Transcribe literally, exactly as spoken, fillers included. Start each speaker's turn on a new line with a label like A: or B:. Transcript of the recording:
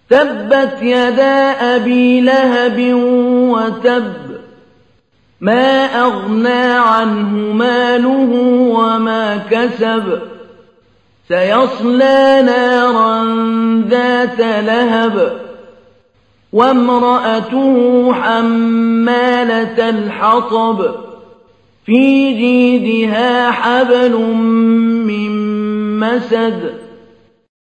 A: تبت يدا أبي لهب وتب ما أغنى عنه ماله وما كسب سيصلى نارا ذات لهب وامرأته حمالة الحطب في جيدها حبل من مسد